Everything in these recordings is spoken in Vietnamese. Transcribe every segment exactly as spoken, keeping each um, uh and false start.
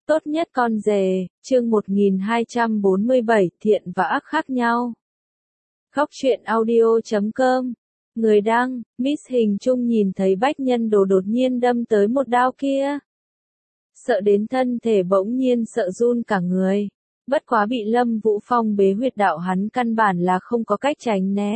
Tốt nhất con rể, chương một nghìn hai trăm bốn mươi bảy, thiện và ác khác nhau. Góc truyện audio chấm com. Người đăng, Miss Hình Trung nhìn thấy Bách Nhân Đồ đột nhiên đâm tới một đao kia. Sợ đến thân thể bỗng nhiên sợ run cả người. Bất quá bị Lâm Vũ Phong bế huyệt đạo, hắn căn bản là không có cách tránh né.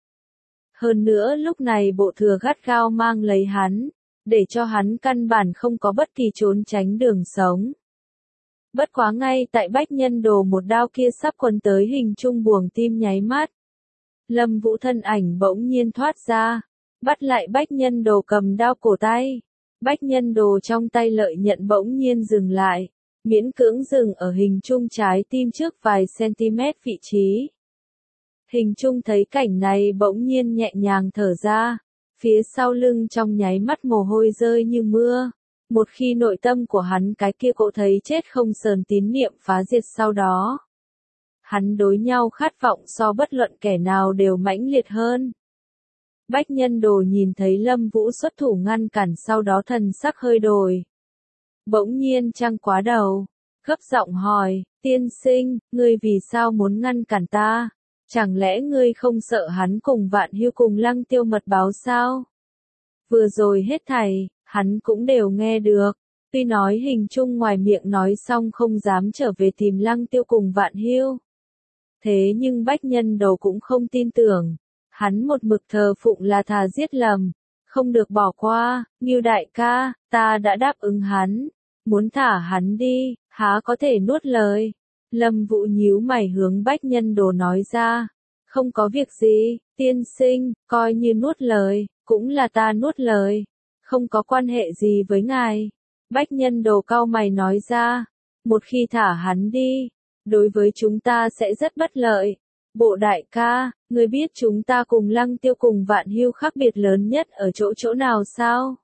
Hơn nữa lúc này bộ thừa gắt gao mang lấy hắn, để cho hắn căn bản không có bất kỳ trốn tránh đường sống. Bất quá ngay tại Bách Nhân Đồ một đao kia sắp quấn tới Hình Trung buồng tim nháy mắt. Lâm Vũ thân ảnh bỗng nhiên thoát ra, bắt lại Bách Nhân Đồ cầm đao cổ tay. Bách Nhân Đồ trong tay lợi nhận bỗng nhiên dừng lại, miễn cưỡng dừng ở Hình Trung trái tim trước vài cm vị trí. Hình Trung thấy cảnh này bỗng nhiên nhẹ nhàng thở ra, phía sau lưng trong nháy mắt mồ hôi rơi như mưa. Một khi nội tâm của hắn cái kia cỗ thấy chết không sờn tín niệm phá diệt, sau đó hắn đối nhau khát vọng so bất luận kẻ nào đều mãnh liệt hơn. Bách Nhân Đồ nhìn thấy Lâm Vũ xuất thủ ngăn cản, sau đó thần sắc hơi đổi. Bỗng nhiên trăng quá đầu, gấp giọng hỏi, tiên sinh, ngươi vì sao muốn ngăn cản ta? Chẳng lẽ ngươi không sợ hắn cùng Vạn Hưu cùng Lăng Tiêu mật báo sao? Vừa rồi hết thảy, hắn cũng đều nghe được. Tuy nói Hình Trung ngoài miệng nói xong không dám trở về tìm Lăng Tiêu cùng Vạn Hưu. Thế nhưng Bách Nhân Đồ cũng không tin tưởng. Hắn một mực thờ phụng là thà giết lầm, không được bỏ qua. Ngưu đại ca, ta đã đáp ứng hắn, muốn thả hắn đi, há có thể nuốt lời. Lâm Vũ nhíu mày hướng Bách Nhân Đồ nói ra, không có việc gì, tiên sinh, coi như nuốt lời, cũng là ta nuốt lời, không có quan hệ gì với ngài. Bách Nhân Đồ cau mày nói ra, một khi thả hắn đi, đối với chúng ta sẽ rất bất lợi. Bộ đại ca, ngươi biết chúng ta cùng Lăng Tiêu cùng Vạn Hưu khác biệt lớn nhất ở chỗ chỗ nào sao?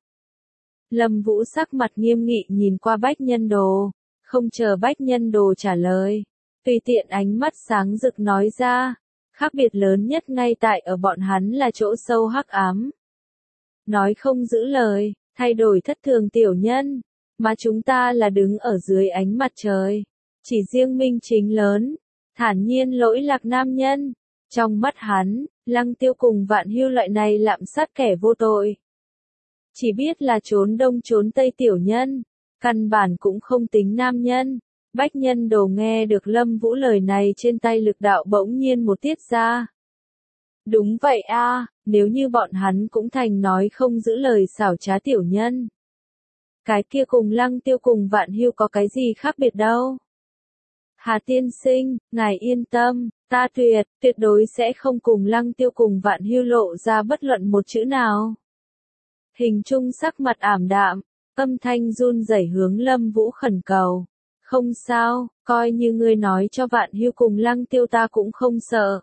Lâm Vũ sắc mặt nghiêm nghị nhìn qua Bách Nhân Đồ, không chờ Bách Nhân Đồ trả lời, tùy tiện ánh mắt sáng rực nói ra, khác biệt lớn nhất ngay tại ở bọn hắn là chỗ sâu hắc ám. Nói không giữ lời, thay đổi thất thường tiểu nhân, mà chúng ta là đứng ở dưới ánh mặt trời, chỉ riêng minh chính lớn, thản nhiên lỗi lạc nam nhân. Trong mắt hắn, Lăng Tiêu cùng Vạn Hưu loại này lạm sát kẻ vô tội, chỉ biết là trốn đông trốn tây tiểu nhân, căn bản cũng không tính nam nhân. Bách Nhân Đồ nghe được Lâm Vũ lời này, trên tay lực đạo bỗng nhiên một tiết ra. Đúng vậy a, nếu như bọn hắn cũng thành nói không giữ lời xảo trá tiểu nhân, cái kia cùng Lăng Tiêu cùng Vạn Hưu có cái gì khác biệt đâu. Hà tiên sinh, ngài yên tâm, ta tuyệt, tuyệt đối sẽ không cùng Lăng Tiêu cùng Vạn Hưu lộ ra bất luận một chữ nào. Hình Trung sắc mặt ảm đạm, âm thanh run rẩy hướng Lâm Vũ khẩn cầu. Không sao, coi như ngươi nói cho Vạn Hưu cùng Lăng Tiêu ta cũng không sợ.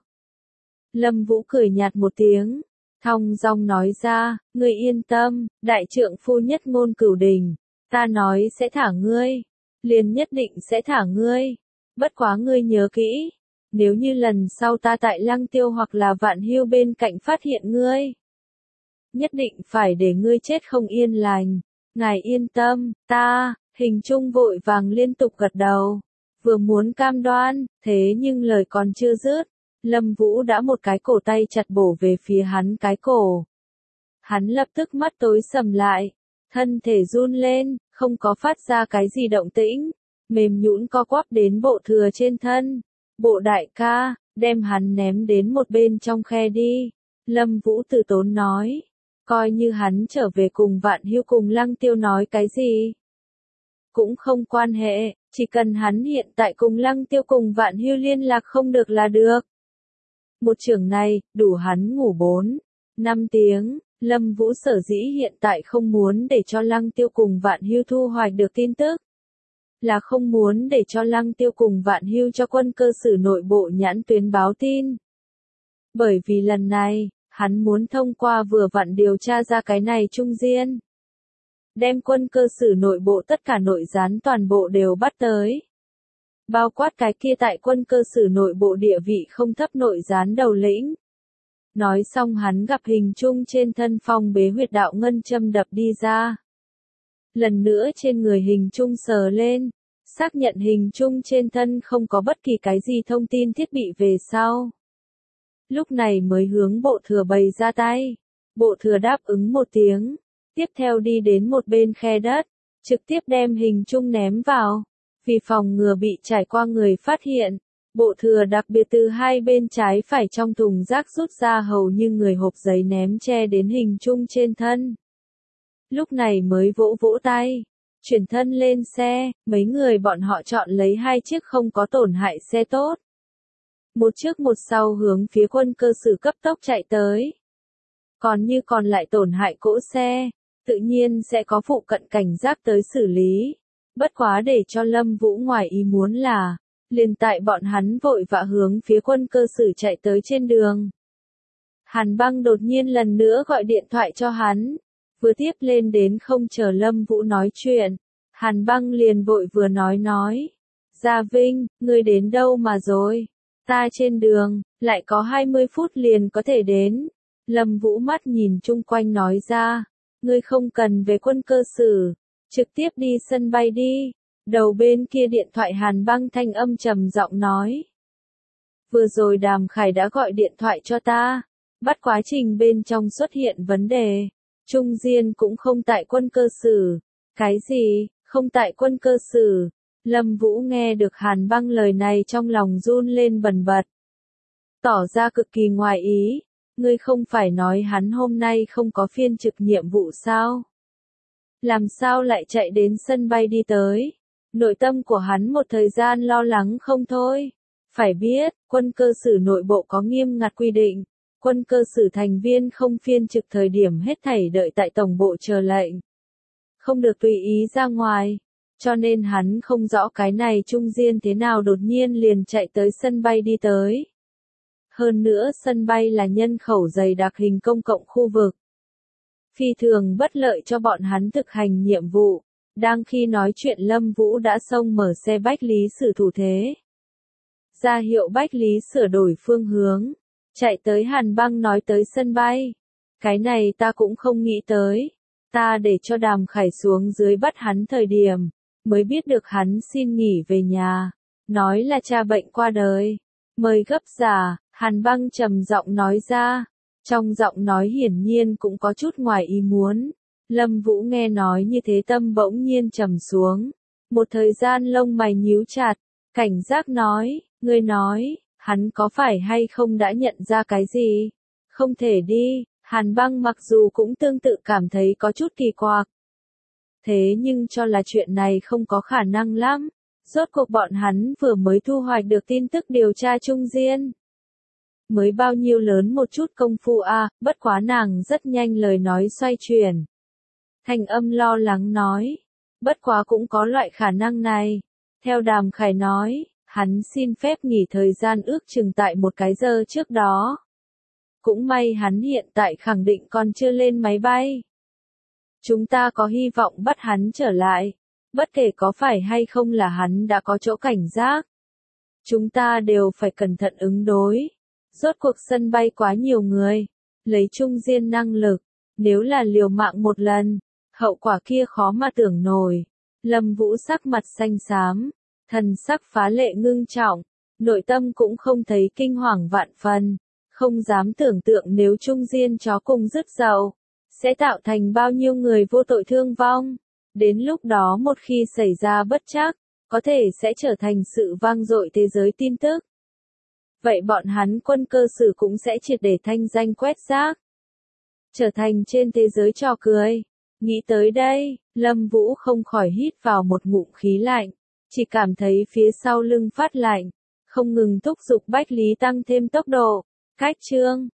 Lâm Vũ cười nhạt một tiếng, thong dong nói ra, ngươi yên tâm, đại trượng phu nhất ngôn cửu đình, ta nói sẽ thả ngươi, liền nhất định sẽ thả ngươi. Bất quá ngươi nhớ kỹ, nếu như lần sau ta tại Lăng Tiêu hoặc là Vạn Hưu bên cạnh phát hiện ngươi, nhất định phải để ngươi chết không yên lành. Ngài yên tâm, ta. Hình Trung vội vàng liên tục gật đầu, vừa muốn cam đoan, thế nhưng lời còn chưa dứt, Lâm Vũ đã một cái cổ tay chặt bổ về phía hắn cái cổ. Hắn lập tức mắt tối sầm lại, thân thể run lên, không có phát ra cái gì động tĩnh, mềm nhũn co quắp đến bộ thừa trên thân. Bộ đại ca, đem hắn ném đến một bên trong khe đi. Lâm Vũ từ tốn nói, coi như hắn trở về cùng Vạn Hưu cùng Lăng Tiêu nói cái gì cũng không quan hệ, chỉ cần hắn hiện tại cùng Lăng Tiêu cùng Vạn Hưu liên lạc không được là được. Một chưởng này, đủ hắn ngủ bốn, năm tiếng. Lâm Vũ sở dĩ hiện tại không muốn để cho Lăng Tiêu cùng Vạn Hưu thu hoạch được tin tức, là không muốn để cho Lăng Tiêu cùng Vạn Hưu cho quân cơ sử nội bộ nhãn tuyến báo tin. Bởi vì lần này, hắn muốn thông qua vừa vặn điều tra ra cái này trung gian, đem quân cơ sử nội bộ tất cả nội gián toàn bộ đều bắt tới. Bao quát cái kia tại quân cơ sử nội bộ địa vị không thấp nội gián đầu lĩnh. Nói xong hắn gặp Hình Trung trên thân phong bế huyệt đạo ngân châm đập đi ra. Lần nữa trên người Hình Trung sờ lên, xác nhận hình chung trên thân không có bất kỳ cái gì thông tin thiết bị về sau. Lúc này mới hướng bộ thừa bày ra tay. Bộ thừa đáp ứng một tiếng. Tiếp theo đi đến một bên khe đất. Trực tiếp đem hình chung ném vào. Vì phòng ngừa bị trải qua người phát hiện. Bộ thừa đặc biệt từ hai bên trái phải trong thùng rác rút ra hầu như người hộp giấy ném che đến hình chung trên thân. Lúc này mới vỗ vỗ tay. Chuyển thân lên xe, mấy người bọn họ chọn lấy hai chiếc không có tổn hại xe tốt. Một trước một sau hướng phía quân cơ sử cấp tốc chạy tới. Còn như còn lại tổn hại cỗ xe, tự nhiên sẽ có phụ cận cảnh giác tới xử lý. Bất quá để cho Lâm Vũ ngoài ý muốn là, liền tại bọn hắn vội vã hướng phía quân cơ sử chạy tới trên đường. Hàn Băng đột nhiên lần nữa gọi điện thoại cho hắn. Vừa tiếp lên đến không chờ Lâm Vũ nói chuyện. Hàn Băng liền vội vừa nói nói. Gia Vinh, ngươi đến đâu mà rồi? Ta trên đường, lại có hai mươi phút liền có thể đến. Lâm Vũ mắt nhìn chung quanh nói ra. Ngươi không cần về quân cơ sử. Trực tiếp đi sân bay đi. Đầu bên kia điện thoại Hàn Băng thanh âm trầm giọng nói. Vừa rồi Đàm Khải đã gọi điện thoại cho ta. Bắt quá trình bên trong xuất hiện vấn đề. Trung Diên cũng không tại quân cơ sử. Cái gì, không tại quân cơ sử? Lâm Vũ nghe được Hàn Băng lời này trong lòng run lên bần bật. Tỏ ra cực kỳ ngoài ý. Ngươi không phải nói hắn hôm nay không có phiên trực nhiệm vụ sao? Làm sao lại chạy đến sân bay đi tới? Nội tâm của hắn một thời gian lo lắng không thôi. Phải biết, quân cơ sử nội bộ có nghiêm ngặt quy định. Quân cơ sử thành viên không phiên trực thời điểm hết thảy đợi tại tổng bộ chờ lệnh. Không được tùy ý ra ngoài. Cho nên hắn không rõ cái này Trung Diên thế nào đột nhiên liền chạy tới sân bay đi tới. Hơn nữa sân bay là nhân khẩu dày đặc hình công cộng khu vực. Phi thường bất lợi cho bọn hắn thực hành nhiệm vụ. Đang khi nói chuyện Lâm Vũ đã xông mở xe Bách Lý Sử thủ thế. Ra hiệu Bách Lý sửa đổi phương hướng. Chạy tới Hàn Băng nói tới sân bay. Cái này ta cũng không nghĩ tới. Ta để cho Đàm Khải xuống dưới bắt hắn thời điểm. Mới biết được hắn xin nghỉ về nhà. Nói là cha bệnh qua đời. Mời gấp giả, Hàn Băng trầm giọng nói ra. Trong giọng nói hiển nhiên cũng có chút ngoài ý muốn. Lâm Vũ nghe nói như thế tâm bỗng nhiên trầm xuống. Một thời gian lông mày nhíu chặt. Cảnh giác nói, ngươi nói, hắn có phải hay không đã nhận ra cái gì? Không thể đi. Hàn Băng mặc dù cũng tương tự cảm thấy có chút kỳ quặc. Thế nhưng cho là chuyện này không có khả năng lắm. Rốt cuộc bọn hắn vừa mới thu hoạch được tin tức điều tra Trung Diên. Mới bao nhiêu lớn một chút công phu a, à, bất quá nàng rất nhanh lời nói xoay chuyển. Thanh âm lo lắng nói. Bất quá cũng có loại khả năng này. Theo Đàm Khải nói, hắn xin phép nghỉ thời gian ước chừng tại một cái giờ trước đó. Cũng may hắn hiện tại khẳng định còn chưa lên máy bay. Chúng ta có hy vọng bắt hắn trở lại. Bất kể có phải hay không là hắn đã có chỗ cảnh giác. Chúng ta đều phải cẩn thận ứng đối. Rốt cuộc sân bay quá nhiều người. Lấy Trung Diên năng lực. Nếu là liều mạng một lần. Hậu quả kia khó mà tưởng nổi. Lâm Vũ sắc mặt xanh xám. Thần sắc phá lệ ngưng trọng. Nội tâm cũng không thấy kinh hoàng vạn phần. Không dám tưởng tượng nếu Trung Diên chó cùng dứt dậu. Sẽ tạo thành bao nhiêu người vô tội thương vong. Đến lúc đó một khi xảy ra bất trắc, có thể sẽ trở thành sự vang dội thế giới tin tức. Vậy bọn hắn quân cơ sử cũng sẽ triệt để thanh danh quét rác. Trở thành trên thế giới trò cười. Nghĩ tới đây, Lâm Vũ không khỏi hít vào một ngụm khí lạnh. Chỉ cảm thấy phía sau lưng phát lạnh. Không ngừng thúc giục Bách Lý tăng thêm tốc độ. Cách chương.